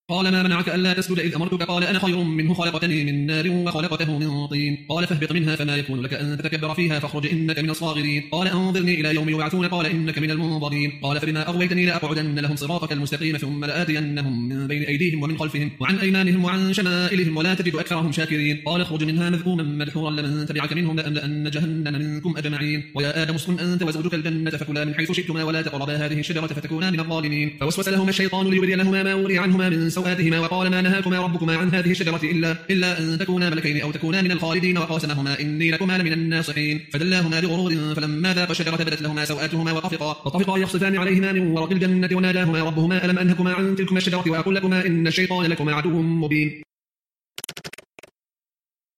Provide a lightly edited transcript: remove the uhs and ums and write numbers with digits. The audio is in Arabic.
قال ما منعك ألا تسجد إذ أمرتك؟ قال أنا خير منه، خلقتني من نار وخلقته من طين. قال فاهبط منها فما يكون لك أن تتكبر فيها فاخرج إنك من الصاغرين. قال أنظرني إلى يوم يبعثون. قال إنك من المنظرين. قال فبما أغويتني لأقعدن لهم صراطك المستقيم ثم لآتينهم من بين أيديهم ومن خلفهم وعن أيمانهم وعن شمائلهم ولا تجد أكثرهم شاكرين. قال اخرج منها مذءوما مدحورا لمن تبعك منهم لأملأن جهنم منكم أجمعين. ويا آدم اسكن أنت وزوجك الجنة فكلا من حيث شئتما ولا تقربا هذه الشجرة فتكونا من الظالمين. فوسوس لهما الشيطان ليبدي لهما ما وري عنهما من سوآتهما وقال ما نهاكما ربكما عن هذه الشجرة إلا أن تكونا ملكين أو تكونا من الخالدين. وقاسمهما إني لكما لمن الناصحين. فدلاهما بغرور فلما ذاقا الشجرة بدت لهما سوآتهما وطفقا يخصفان عليهما من ورق الجنة وناداهما ربهما ألم أنهكما عن تلكما الشجرة وأقل لكما إن الشيطان لكما عدو مبين.